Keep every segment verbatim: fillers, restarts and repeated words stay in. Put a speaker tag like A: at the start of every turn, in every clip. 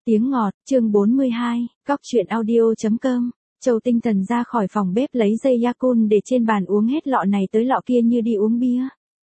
A: Tiếng ngọt, chương bốn mươi hai, góc truyện audio.com. Châu Tinh Thần ra khỏi phòng bếp lấy dây Yakult để trên bàn uống hết lọ này tới lọ kia như đi uống bia.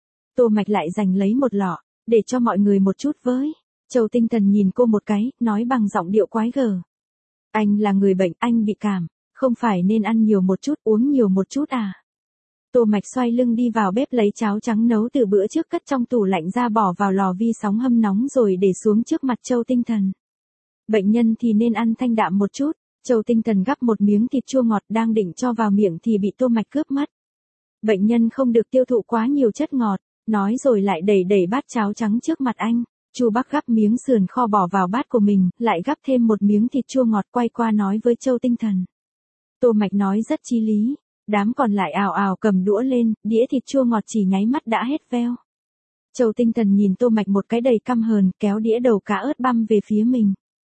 A: Tô Mạch lại giành lấy một lọ, để cho mọi người một chút với. Châu Tinh Thần nhìn cô một cái, nói bằng giọng điệu quái gở. Anh là người bệnh, anh bị cảm, không phải nên ăn nhiều một chút, uống nhiều một chút à? Tô Mạch xoay lưng đi vào bếp lấy cháo trắng nấu từ bữa trước cất trong tủ lạnh ra bỏ vào lò vi sóng hâm nóng rồi để xuống trước mặt Châu Tinh Thần. Bệnh nhân thì nên ăn thanh đạm một chút. Châu Tinh Thần gắp một miếng thịt chua ngọt đang định cho vào miệng thì bị Tô Mạch cướp mất. Bệnh nhân không được tiêu thụ quá nhiều chất ngọt, nói rồi lại đẩy đẩy bát cháo trắng trước mặt anh. Chu Bắc gắp miếng sườn kho bỏ vào bát của mình, lại gắp thêm một miếng thịt chua ngọt quay qua nói với Châu Tinh Thần. Tô Mạch nói rất chí lý, đám còn lại ào ào cầm đũa lên, đĩa thịt chua ngọt chỉ nháy mắt đã hết veo. Châu Tinh Thần nhìn Tô Mạch một cái đầy căm hờn, kéo đĩa đầu cá ớt băm về phía mình.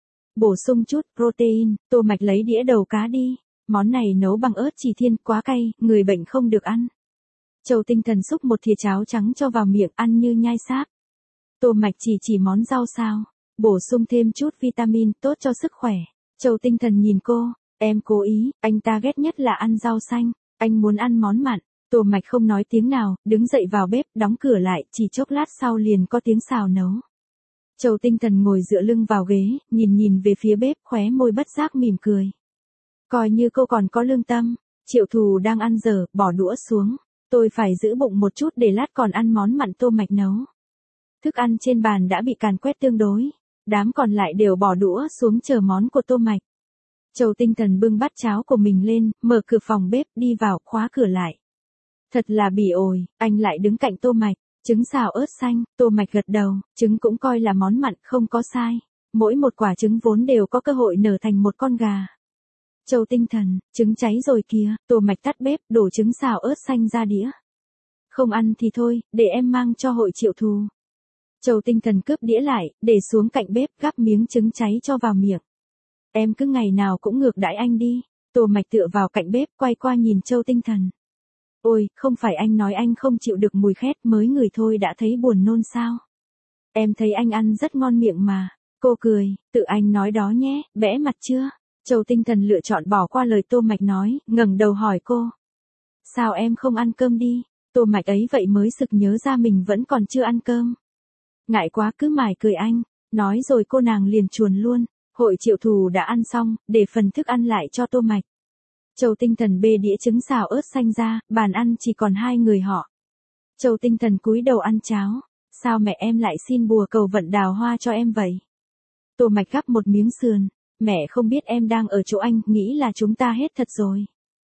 A: Bổ sung chút protein, Tô Mạch lấy đĩa đầu cá đi, món này nấu bằng ớt chỉ thiên quá cay, người bệnh không được ăn. Châu Tinh Thần xúc một thìa cháo trắng cho vào miệng ăn như nhai sáp. Tô Mạch chỉ chỉ món rau sao, bổ sung thêm chút vitamin tốt cho sức khỏe. Châu Tinh Thần nhìn cô, em cố ý, anh ta ghét nhất là ăn rau xanh, anh muốn ăn món mặn. Tô Mạch không nói tiếng nào, đứng dậy vào bếp, đóng cửa lại, chỉ chốc lát sau liền có tiếng xào nấu. Châu Tinh Thần ngồi dựa lưng vào ghế, nhìn nhìn về phía bếp, khóe môi bất giác mỉm cười. Coi như cô còn có lương tâm. Triệu Thù đang ăn dở, bỏ đũa xuống. Tôi phải giữ bụng một chút để lát còn ăn món mặn Tô Mạch nấu. Thức ăn trên bàn đã bị càn quét tương đối. Đám còn lại đều bỏ đũa xuống chờ món của Tô Mạch. Châu Tinh Thần bưng bát cháo của mình lên, mở cửa phòng bếp, đi vào, khóa cửa lại. Thật là bỉ ổi, anh lại đứng cạnh Tô Mạch. Trứng xào ớt xanh, Tô Mạch gật đầu, trứng cũng coi là món mặn, không có sai. Mỗi một quả trứng vốn đều có cơ hội nở thành một con gà. Châu Tinh Thần, trứng cháy rồi kìa. Tô Mạch tắt bếp, đổ trứng xào ớt xanh ra đĩa. Không ăn thì thôi, để em mang cho hội Triệu Thù. Châu Tinh Thần cướp đĩa lại, để xuống cạnh bếp, gắp miếng trứng cháy cho vào miệng. Em cứ ngày nào cũng ngược đãi anh đi. Tô Mạch tựa vào cạnh bếp, quay qua nhìn Châu Tinh Thần. Ôi, không phải anh nói anh không chịu được mùi khét mới ngửi thôi đã thấy buồn nôn sao? Em thấy anh ăn rất ngon miệng mà. Cô cười, tự anh nói đó nhé, bẽ mặt chưa? Châu Tinh Thần lựa chọn bỏ qua lời Tô Mạch nói, ngẩng đầu hỏi cô. Sao em không ăn cơm đi? Tô Mạch ấy vậy mới sực nhớ ra mình vẫn còn chưa ăn cơm. Ngại quá cứ mải cười anh, nói rồi cô nàng liền chuồn luôn. Hội Triệu Thù đã ăn xong, để phần thức ăn lại cho Tô Mạch. Châu Tinh Thần bê đĩa trứng xào ớt xanh ra, bàn ăn chỉ còn hai người họ. Châu Tinh Thần cúi đầu ăn cháo. Sao mẹ em lại xin bùa cầu vận đào hoa cho em vậy? Tô Mạch gắp một miếng sườn. Mẹ không biết em đang ở chỗ anh, nghĩ là chúng ta hết thật rồi.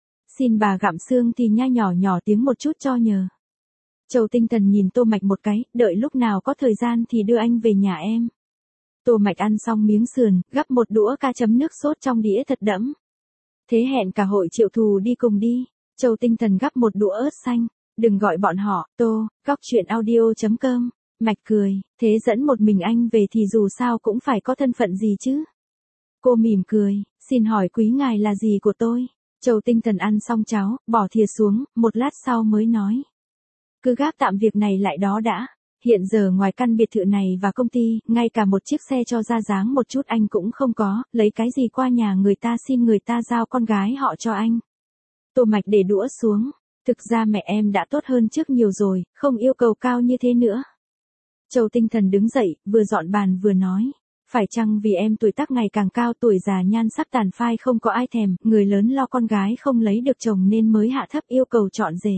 A: Xin bà gặm xương thì nha nhỏ nhỏ tiếng một chút cho nhờ. Châu Tinh Thần nhìn Tô Mạch một cái, đợi lúc nào có thời gian thì đưa anh về nhà em. Tô Mạch ăn xong miếng sườn, gắp một đũa ca chấm nước sốt trong đĩa thật đẫm. Thế hẹn cả hội Triệu Thù đi cùng đi. Châu Tinh Thần gắp một đũa ớt xanh. Đừng gọi bọn họ, Tô, góc truyện audio.com. Mạch cười, thế dẫn một mình anh về thì dù sao cũng phải có thân phận gì chứ. Cô mỉm cười, xin hỏi quý ngài là gì của tôi? Châu Tinh Thần ăn xong cháo, bỏ thìa xuống, một lát sau mới nói. Cứ gác tạm việc này lại đó đã. Hiện giờ ngoài căn biệt thự này và công ty, ngay cả một chiếc xe cho ra dáng một chút anh cũng không có, lấy cái gì qua nhà người ta xin người ta giao con gái họ cho anh. Tô Mạch để đũa xuống, thực ra mẹ em đã tốt hơn trước nhiều rồi, không yêu cầu cao như thế nữa. Châu Tinh Thần đứng dậy, vừa dọn bàn vừa nói, phải chăng vì em tuổi tác ngày càng cao tuổi già nhan sắc tàn phai không có ai thèm, người lớn lo con gái không lấy được chồng nên mới hạ thấp yêu cầu chọn rể.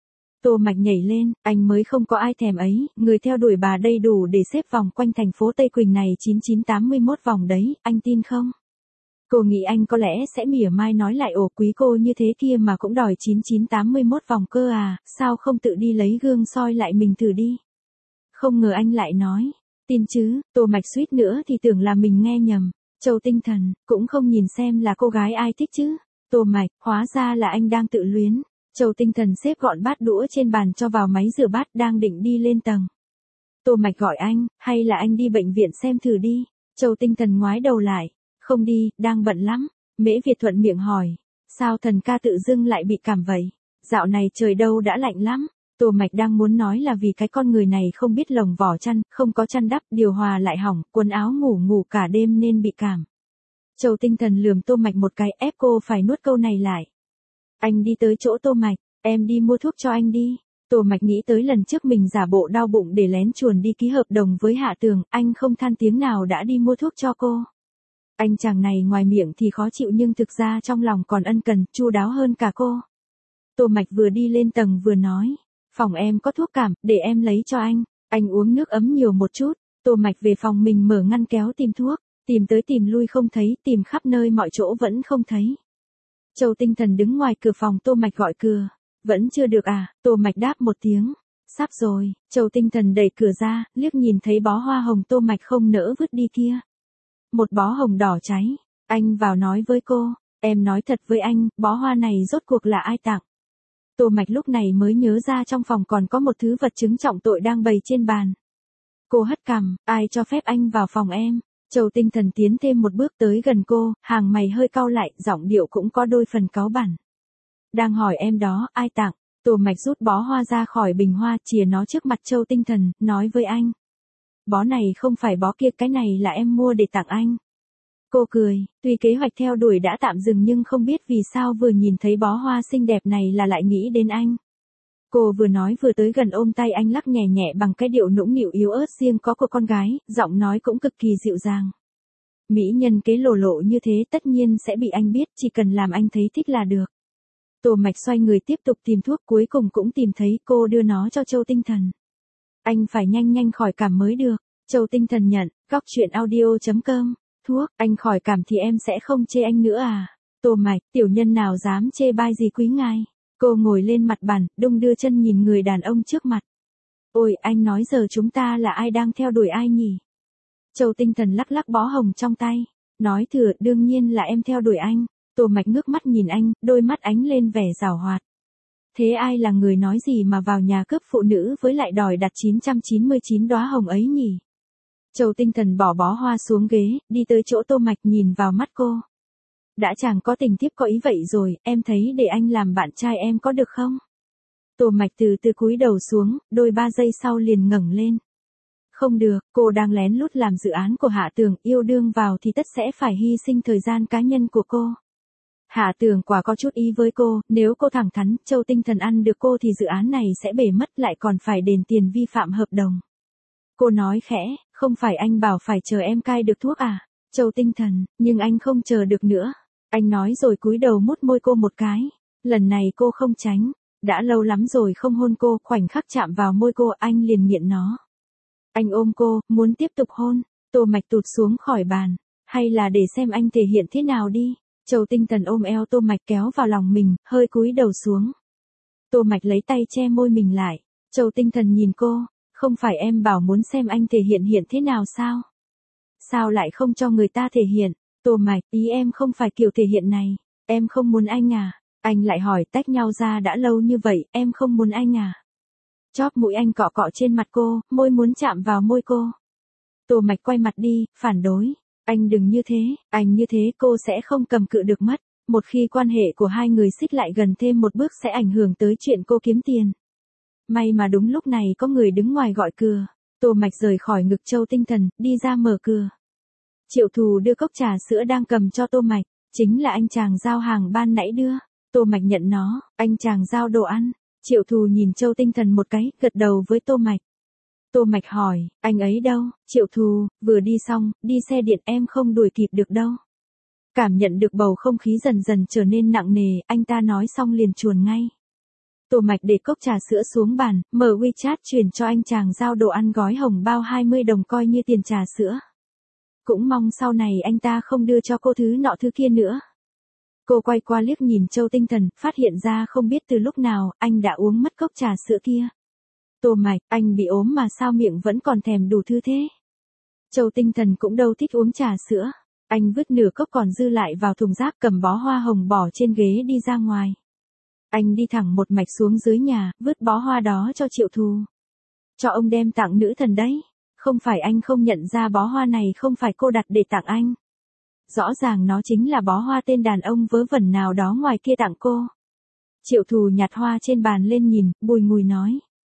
A: Tô Mạch nhảy lên, anh mới không có ai thèm ấy, người theo đuổi bà đây đủ để xếp vòng quanh thành phố Tây Quỳnh này chín chín tám mươi mốt vòng đấy, anh tin không? Cô nghĩ anh có lẽ sẽ mỉa mai nói lại ổ quý cô như thế kia mà cũng đòi chín chín tám mươi mốt vòng cơ à, sao không tự đi lấy gương soi lại mình thử đi? Không ngờ anh lại nói, tin chứ. Tô Mạch suýt nữa thì tưởng là mình nghe nhầm. Châu Tinh Thần, cũng không nhìn xem là cô gái ai thích chứ. Tô Mạch, hóa ra là anh đang tự luyến. Châu Tinh Thần xếp gọn bát đũa trên bàn cho vào máy rửa bát đang định đi lên tầng. Tô Mạch gọi anh, hay là anh đi bệnh viện xem thử đi. Châu Tinh Thần ngoái đầu lại, không đi, đang bận lắm. Mễ Việt thuận miệng hỏi, sao Thần ca tự dưng lại bị cảm vậy? Dạo này trời đâu đã lạnh lắm. Tô Mạch đang muốn nói là vì cái con người này không biết lồng vỏ chăn, không có chăn đắp, điều hòa lại hỏng, quần áo ngủ ngủ cả đêm nên bị cảm. Châu Tinh Thần lườm Tô Mạch một cái, ép cô phải nuốt câu này lại. Anh đi tới chỗ Tô Mạch, em đi mua thuốc cho anh đi. Tô Mạch nghĩ tới lần trước mình giả bộ đau bụng để lén chuồn đi ký hợp đồng với Hạ Tường, anh không than tiếng nào đã đi mua thuốc cho cô. Anh chàng này ngoài miệng thì khó chịu nhưng thực ra trong lòng còn ân cần, chu đáo hơn cả cô. Tô Mạch vừa đi lên tầng vừa nói, phòng em có thuốc cảm, để em lấy cho anh, anh uống nước ấm nhiều một chút. Tô Mạch về phòng mình mở ngăn kéo tìm thuốc, tìm tới tìm lui không thấy, tìm khắp nơi mọi chỗ vẫn không thấy. Châu Tinh Thần đứng ngoài cửa phòng Tô Mạch gọi cửa, vẫn chưa được à, Tô Mạch đáp một tiếng, sắp rồi. Châu Tinh Thần đẩy cửa ra, liếc nhìn thấy bó hoa hồng Tô Mạch không nỡ vứt đi kia. Một bó hồng đỏ cháy, anh vào nói với cô, em nói thật với anh, bó hoa này rốt cuộc là ai tặng. Tô Mạch lúc này mới nhớ ra trong phòng còn có một thứ vật chứng trọng tội đang bày trên bàn. Cô hất cằm, ai cho phép anh vào phòng em? Châu Tinh Thần tiến thêm một bước tới gần cô, hàng mày hơi cau lại, giọng điệu cũng có đôi phần cáu bẳn. Đang hỏi em đó, ai tặng? Tô Mạch rút bó hoa ra khỏi bình hoa, chìa nó trước mặt Châu Tinh Thần, nói với anh. Bó này không phải bó kia, cái này là em mua để tặng anh. Cô cười, tuy kế hoạch theo đuổi đã tạm dừng nhưng không biết vì sao vừa nhìn thấy bó hoa xinh đẹp này là lại nghĩ đến anh. Cô vừa nói vừa tới gần ôm tay anh lắc nhẹ nhẹ bằng cái điệu nũng nịu yếu ớt riêng có của con gái, giọng nói cũng cực kỳ dịu dàng. Mỹ nhân kế lộ lộ như thế tất nhiên sẽ bị anh biết, chỉ cần làm anh thấy thích là được. Tô Mạch xoay người tiếp tục tìm thuốc, cuối cùng cũng tìm thấy, cô đưa nó cho Châu Tinh Thần. Anh phải nhanh nhanh khỏi cảm mới được. Châu Tinh Thần nhận, góc truyện audio chấm com. Thuốc, anh khỏi cảm thì em sẽ không chê anh nữa à? Tô Mạch, tiểu nhân nào dám chê bai gì quý ngài. Cô ngồi lên mặt bàn, đung đưa chân nhìn người đàn ông trước mặt. Ôi, anh nói giờ chúng ta là ai đang theo đuổi ai nhỉ? Châu Tinh Thần lắc lắc bó hồng trong tay. Nói thừa, đương nhiên là em theo đuổi anh. Tô Mạch ngước mắt nhìn anh, đôi mắt ánh lên vẻ giảo hoạt. Thế ai là người nói gì mà vào nhà cướp phụ nữ với lại đòi đặt chín trăm chín mươi chín đóa hồng ấy nhỉ? Châu Tinh Thần bỏ bó hoa xuống ghế, đi tới chỗ Tô Mạch nhìn vào mắt cô. Đã chẳng có tình tiếp có ý vậy rồi, em thấy để anh làm bạn trai em có được không? Tô Mạch từ từ cúi đầu xuống, đôi ba giây sau liền ngẩng lên. Không được, cô đang lén lút làm dự án của Hạ Tường, yêu đương vào thì tất sẽ phải hy sinh thời gian cá nhân của cô. Hạ Tường quả có chút ý với cô, nếu cô thẳng thắn, Châu Tinh Thần ăn được cô thì dự án này sẽ bể mất, lại còn phải đền tiền vi phạm hợp đồng. Cô nói khẽ, không phải anh bảo phải chờ em cai được thuốc à? Châu Tinh Thần, nhưng anh không chờ được nữa. Anh nói rồi cúi đầu mút môi cô một cái. Lần này cô không tránh. Đã lâu lắm rồi không hôn cô, khoảnh khắc chạm vào môi cô anh liền nghiện nó. Anh ôm cô, muốn tiếp tục hôn. Tô Mạch tụt xuống khỏi bàn. Hay là để xem anh thể hiện thế nào đi. Châu Tinh Thần ôm eo Tô Mạch kéo vào lòng mình, hơi cúi đầu xuống. Tô Mạch lấy tay che môi mình lại. Châu Tinh Thần nhìn cô, không phải em bảo muốn xem anh thể hiện hiện thế nào sao? Sao lại không cho người ta thể hiện? Tô Mạch, ý em không phải kiểu thể hiện này. Em không muốn anh à? Anh lại hỏi, tách nhau ra đã lâu như vậy, em không muốn anh à? Chóp mũi anh cọ cọ trên mặt cô, môi muốn chạm vào môi cô. Tô Mạch quay mặt đi, phản đối. Anh đừng như thế, anh như thế cô sẽ không cầm cự được mất. Một khi quan hệ của hai người xích lại gần thêm một bước sẽ ảnh hưởng tới chuyện cô kiếm tiền. May mà đúng lúc này có người đứng ngoài gọi cửa. Tô Mạch rời khỏi ngực Châu Tinh Thần, đi ra mở cửa. Triệu Thù đưa cốc trà sữa đang cầm cho Tô Mạch, chính là anh chàng giao hàng ban nãy đưa. Tô Mạch nhận nó, anh chàng giao đồ ăn. Triệu Thù nhìn Châu Tinh Thần một cái, gật đầu với Tô Mạch. Tô Mạch hỏi, anh ấy đâu? Triệu Thù, vừa đi xong, đi xe điện em không đuổi kịp được đâu. Cảm nhận được bầu không khí dần dần trở nên nặng nề, anh ta nói xong liền chuồn ngay. Tô Mạch để cốc trà sữa xuống bàn, mở WeChat chuyển cho anh chàng giao đồ ăn gói hồng bao hai mươi đồng coi như tiền trà sữa. Cũng mong sau này anh ta không đưa cho cô thứ nọ thứ kia nữa. Cô quay qua liếc nhìn Châu Tinh Thần, phát hiện ra không biết từ lúc nào, anh đã uống mất cốc trà sữa kia. Tô Mạch, anh bị ốm mà sao miệng vẫn còn thèm đủ thứ thế? Châu Tinh Thần cũng đâu thích uống trà sữa. Anh vứt nửa cốc còn dư lại vào thùng rác, cầm bó hoa hồng bỏ trên ghế đi ra ngoài. Anh đi thẳng một mạch xuống dưới nhà, vứt bó hoa đó cho Triệu Thù. Cho ông đem tặng nữ thần đấy. Không phải anh không nhận ra bó hoa này không phải cô đặt để tặng anh. Rõ ràng nó chính là bó hoa tên đàn ông vớ vẩn nào đó ngoài kia tặng cô. Triệu Thù nhặt hoa trên bàn lên nhìn, bùi ngùi nói.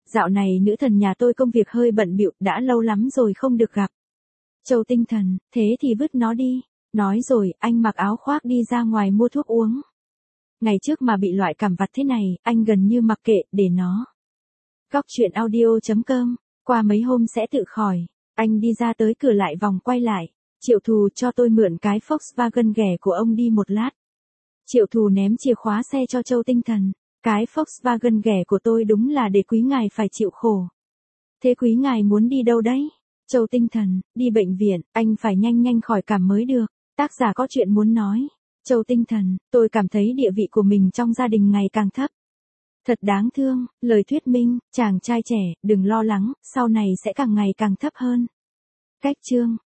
A: Dạo này nữ thần nhà tôi công việc hơi bận bịu, đã lâu lắm rồi không được gặp. Châu Tinh Thần, thế thì vứt nó đi. Nói rồi, anh mặc áo khoác đi ra ngoài mua thuốc uống. Ngày trước mà bị loại cảm vặt thế này, anh gần như mặc kệ, để nó. Góc chuyện audio.com, qua mấy hôm sẽ tự khỏi. Anh đi ra tới cửa lại vòng quay lại. Triệu Thù, cho tôi mượn cái Volkswagen ghẻ của ông đi một lát. Triệu Thù ném chìa khóa xe cho Châu Tinh Thần. Cái Volkswagen ghẻ của tôi đúng là để quý ngài phải chịu khổ. Thế quý ngài muốn đi đâu đấy? Châu Tinh Thần, đi bệnh viện, anh phải nhanh nhanh khỏi cảm mới được. Tác giả có chuyện muốn nói. Châu Tinh Thần, tôi cảm thấy địa vị của mình trong gia đình ngày càng thấp. Thật đáng thương, lời thuyết minh, chàng trai trẻ, đừng lo lắng, sau này sẽ càng ngày càng thấp hơn. Cách chương